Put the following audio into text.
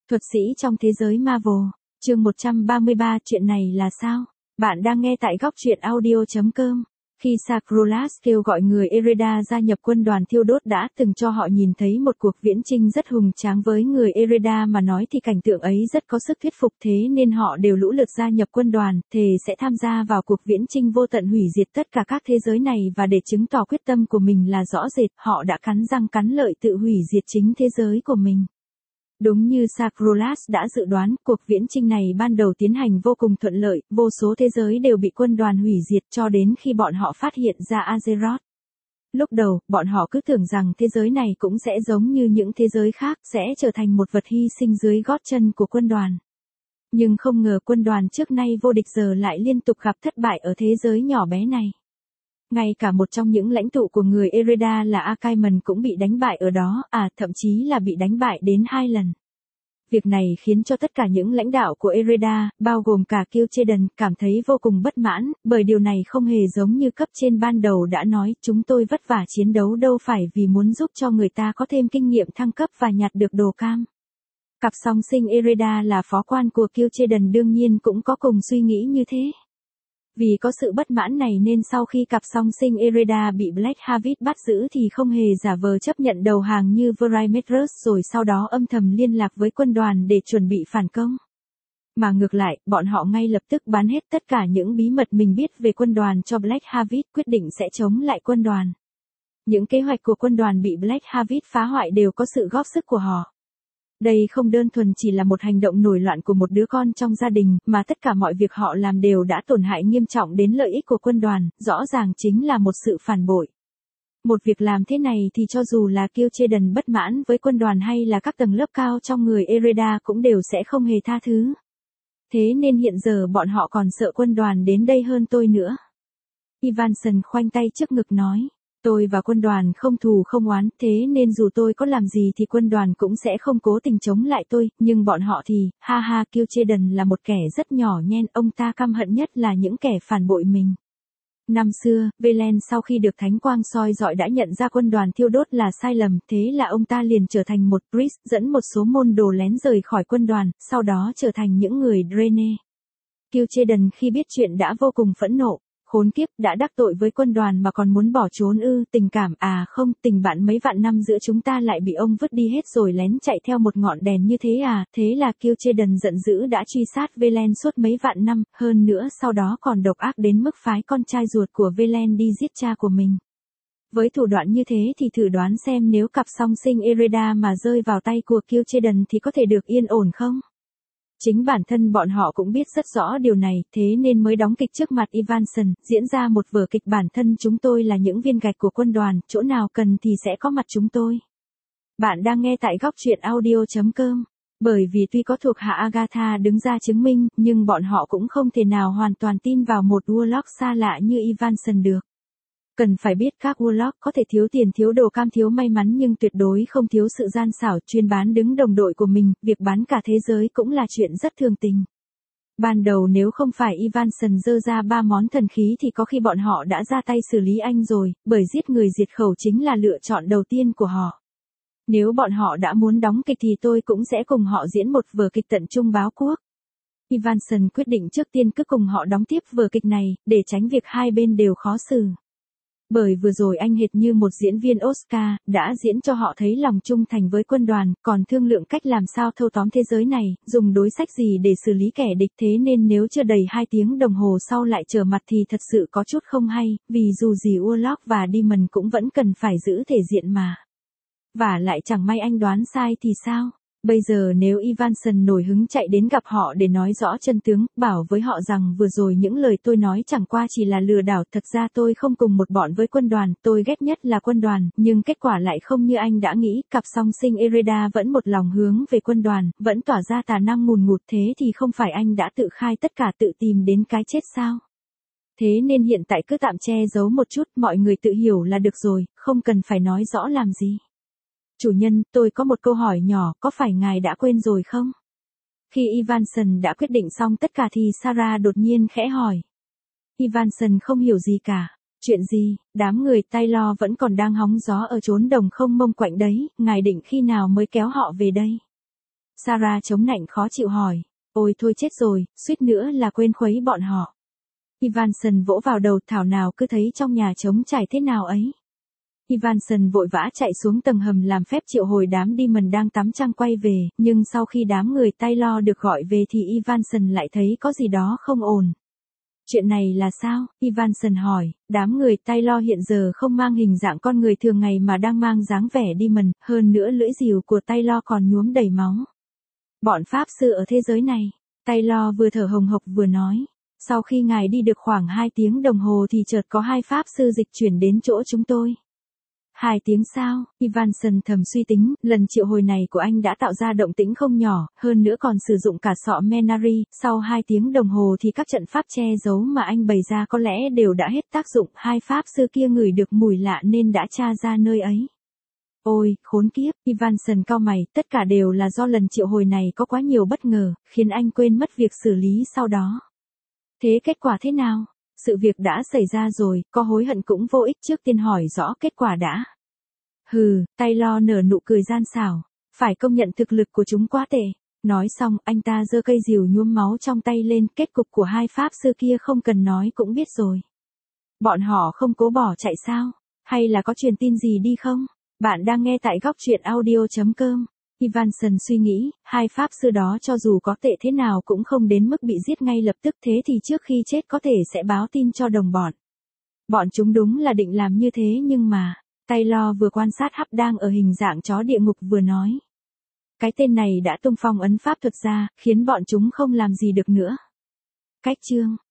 Thuật sĩ trong thế giới Marvel, chương 133, chuyện này là sao? Bạn đang nghe tại góc truyện audio.com. Khi Sacrolas kêu gọi người Ereda gia nhập quân đoàn thiêu đốt đã từng cho họ nhìn thấy một cuộc viễn chinh rất hùng tráng. Với người Ereda mà nói thì cảnh tượng ấy rất có sức thuyết phục, thế nên họ đều lũ lượt gia nhập quân đoàn, thề sẽ tham gia vào cuộc viễn chinh vô tận hủy diệt tất cả các thế giới này, và để chứng tỏ quyết tâm của mình là rõ rệt, họ đã cắn răng cắn lợi tự hủy diệt chính thế giới của mình. Đúng như Sacrolas đã dự đoán, cuộc viễn chinh này ban đầu tiến hành vô cùng thuận lợi, vô số thế giới đều bị quân đoàn hủy diệt cho đến khi bọn họ phát hiện ra Azeroth. Lúc đầu, bọn họ cứ tưởng rằng thế giới này cũng sẽ giống như những thế giới khác, sẽ trở thành một vật hy sinh dưới gót chân của quân đoàn. Nhưng không ngờ quân đoàn trước nay vô địch giờ lại liên tục gặp thất bại ở thế giới nhỏ bé này. Ngay cả một trong những lãnh tụ của người Ereda là Akaimon cũng bị đánh bại ở đó, thậm chí là bị đánh bại đến 2 lần. Việc này khiến cho tất cả những lãnh đạo của Ereda, bao gồm cả Kil'jaeden, cảm thấy vô cùng bất mãn, bởi điều này không hề giống như cấp trên ban đầu đã nói, chúng tôi vất vả chiến đấu đâu phải vì muốn giúp cho người ta có thêm kinh nghiệm thăng cấp và nhặt được đồ cam. Cặp song sinh Ereda là phó quan của Kil'jaeden đương nhiên cũng có cùng suy nghĩ như thế. Vì có sự bất mãn này nên sau khi cặp song sinh Ereda bị Black Harvest bắt giữ thì không hề giả vờ chấp nhận đầu hàng như Veraimethrus rồi sau đó âm thầm liên lạc với quân đoàn để chuẩn bị phản công. Mà ngược lại, bọn họ ngay lập tức bán hết tất cả những bí mật mình biết về quân đoàn cho Black Harvest, quyết định sẽ chống lại quân đoàn. Những kế hoạch của quân đoàn bị Black Harvest phá hoại đều có sự góp sức của họ. Đây không đơn thuần chỉ là một hành động nổi loạn của một đứa con trong gia đình, mà tất cả mọi việc họ làm đều đã tổn hại nghiêm trọng đến lợi ích của quân đoàn, rõ ràng chính là một sự phản bội. Một việc làm thế này thì cho dù là Kil'jaeden bất mãn với quân đoàn hay là các tầng lớp cao trong người Ereda cũng đều sẽ không hề tha thứ. Thế nên hiện giờ bọn họ còn sợ quân đoàn đến đây hơn tôi nữa. Ivanson khoanh tay trước ngực nói. Tôi và quân đoàn không thù không oán, thế nên dù tôi có làm gì thì quân đoàn cũng sẽ không cố tình chống lại tôi, nhưng bọn họ thì, Kil'jaeden là một kẻ rất nhỏ nhen, ông ta căm hận nhất là những kẻ phản bội mình. Năm xưa, Velen sau khi được Thánh Quang soi rọi đã nhận ra quân đoàn thiêu đốt là sai lầm, thế là ông ta liền trở thành một priest, dẫn một số môn đồ lén rời khỏi quân đoàn, sau đó trở thành những người Draenei. Kil'jaeden khi biết chuyện đã vô cùng phẫn nộ. Khốn kiếp, đã đắc tội với quân đoàn mà còn muốn bỏ trốn ư? Tình cảm không, tình bạn mấy vạn năm giữa chúng ta lại bị ông vứt đi hết rồi lén chạy theo một ngọn đèn như thế à? Thế là Kil'jaeden giận dữ đã truy sát Velen suốt mấy vạn năm, hơn nữa sau đó còn độc ác đến mức phái con trai ruột của Velen đi giết cha của mình. Với thủ đoạn như thế thì thử đoán xem nếu cặp song sinh Ereda mà rơi vào tay của Kil'jaeden thì có thể được yên ổn không? Chính bản thân bọn họ cũng biết rất rõ điều này, thế nên mới đóng kịch trước mặt Ivanson, diễn ra một vở kịch bản thân chúng tôi là những viên gạch của quân đoàn, chỗ nào cần thì sẽ có mặt chúng tôi. Bạn đang nghe tại góc truyện audio.com. Bởi vì tuy có thuộc hạ Agatha đứng ra chứng minh, nhưng bọn họ cũng không thể nào hoàn toàn tin vào một Warlock xa lạ như Ivanson được. Cần phải biết các Warlock có thể thiếu tiền thiếu đồ cam thiếu may mắn nhưng tuyệt đối không thiếu sự gian xảo chuyên bán đứng đồng đội của mình, việc bán cả thế giới cũng là chuyện rất thường tình. Ban đầu nếu không phải Ivanson dơ ra 3 món thần khí thì có khi bọn họ đã ra tay xử lý anh rồi, bởi giết người diệt khẩu chính là lựa chọn đầu tiên của họ. Nếu bọn họ đã muốn đóng kịch thì tôi cũng sẽ cùng họ diễn một vở kịch tận trung báo quốc. Ivanson quyết định trước tiên cứ cùng họ đóng tiếp vở kịch này, để tránh việc hai bên đều khó xử. Bởi vừa rồi anh hệt như một diễn viên Oscar, đã diễn cho họ thấy lòng trung thành với quân đoàn, còn thương lượng cách làm sao thâu tóm thế giới này, dùng đối sách gì để xử lý kẻ địch, thế nên nếu chưa đầy 2 tiếng đồng hồ sau lại trở mặt thì thật sự có chút không hay, vì dù gì Warlock và Demon cũng vẫn cần phải giữ thể diện mà. Và lại chẳng may anh đoán sai thì sao? Bây giờ nếu Ivanson nổi hứng chạy đến gặp họ để nói rõ chân tướng, bảo với họ rằng vừa rồi những lời tôi nói chẳng qua chỉ là lừa đảo, thật ra tôi không cùng một bọn với quân đoàn, tôi ghét nhất là quân đoàn, nhưng kết quả lại không như anh đã nghĩ, cặp song sinh Ereda vẫn một lòng hướng về quân đoàn, vẫn tỏa ra tà năng ngùn ngụt, thế thì không phải anh đã tự khai tất cả tự tìm đến cái chết sao? Thế nên hiện tại cứ tạm che giấu một chút, mọi người tự hiểu là được rồi, không cần phải nói rõ làm gì. Chủ nhân, tôi có một câu hỏi nhỏ, có phải ngài đã quên rồi không? Khi Ivanson đã quyết định xong tất cả thì Sarah đột nhiên khẽ hỏi. Ivanson không hiểu gì cả. Chuyện gì? Đám người Taylor vẫn còn đang hóng gió ở chốn đồng không mông quạnh đấy, ngài định khi nào mới kéo họ về đây? Sarah chống nạnh khó chịu hỏi. Ôi thôi chết rồi, suýt nữa là quên khuấy bọn họ. Evanson vỗ vào đầu, thảo nào cứ thấy trong nhà trống trải thế nào ấy. Evanson vội vã chạy xuống tầng hầm làm phép triệu hồi đám Demon đang tắm trang quay về, nhưng sau khi đám người Taylor được gọi về thì Evanson lại thấy có gì đó không ổn. Chuyện này là sao? Evanson hỏi, đám người Taylor hiện giờ không mang hình dạng con người thường ngày mà đang mang dáng vẻ Demon, hơn nữa lưỡi rìu của Taylor còn nhuốm đầy máu. Bọn pháp sư ở thế giới này, Taylor vừa thở hồng hộc vừa nói. Sau khi ngài đi được khoảng 2 tiếng đồng hồ thì chợt có 2 pháp sư dịch chuyển đến chỗ chúng tôi. 2 tiếng sao? Evanson thầm suy tính, lần triệu hồi này của anh đã tạo ra động tĩnh không nhỏ, hơn nữa còn sử dụng cả sọ Menari, sau 2 tiếng đồng hồ thì các trận pháp che giấu mà anh bày ra có lẽ đều đã hết tác dụng, 2 pháp sư kia ngửi được mùi lạ nên đã tra ra nơi ấy. Ôi, khốn kiếp, Evanson cau mày, tất cả đều là do lần triệu hồi này có quá nhiều bất ngờ, khiến anh quên mất việc xử lý sau đó. Thế kết quả thế nào? Sự việc đã xảy ra rồi, có hối hận cũng vô ích, trước tiên hỏi rõ kết quả đã. Hừ, Taylor nở nụ cười gian xảo, phải công nhận thực lực của chúng quá tệ. Nói xong, anh ta giơ cây rìu nhuốm máu trong tay lên, kết cục của 2 pháp sư kia không cần nói cũng biết rồi. Bọn họ không cố bỏ chạy sao? Hay là có truyền tin gì đi không? Bạn đang nghe tại góc truyện audio.com. Evanson suy nghĩ, 2 pháp sư đó cho dù có tệ thế nào cũng không đến mức bị giết ngay lập tức, thế thì trước khi chết có thể sẽ báo tin cho đồng bọn. Bọn chúng đúng là định làm như thế nhưng mà, Taylor vừa quan sát Hub đang ở hình dạng chó địa ngục vừa nói. Cái tên này đã tung phong ấn pháp thuật ra, khiến bọn chúng không làm gì được nữa. Cách chương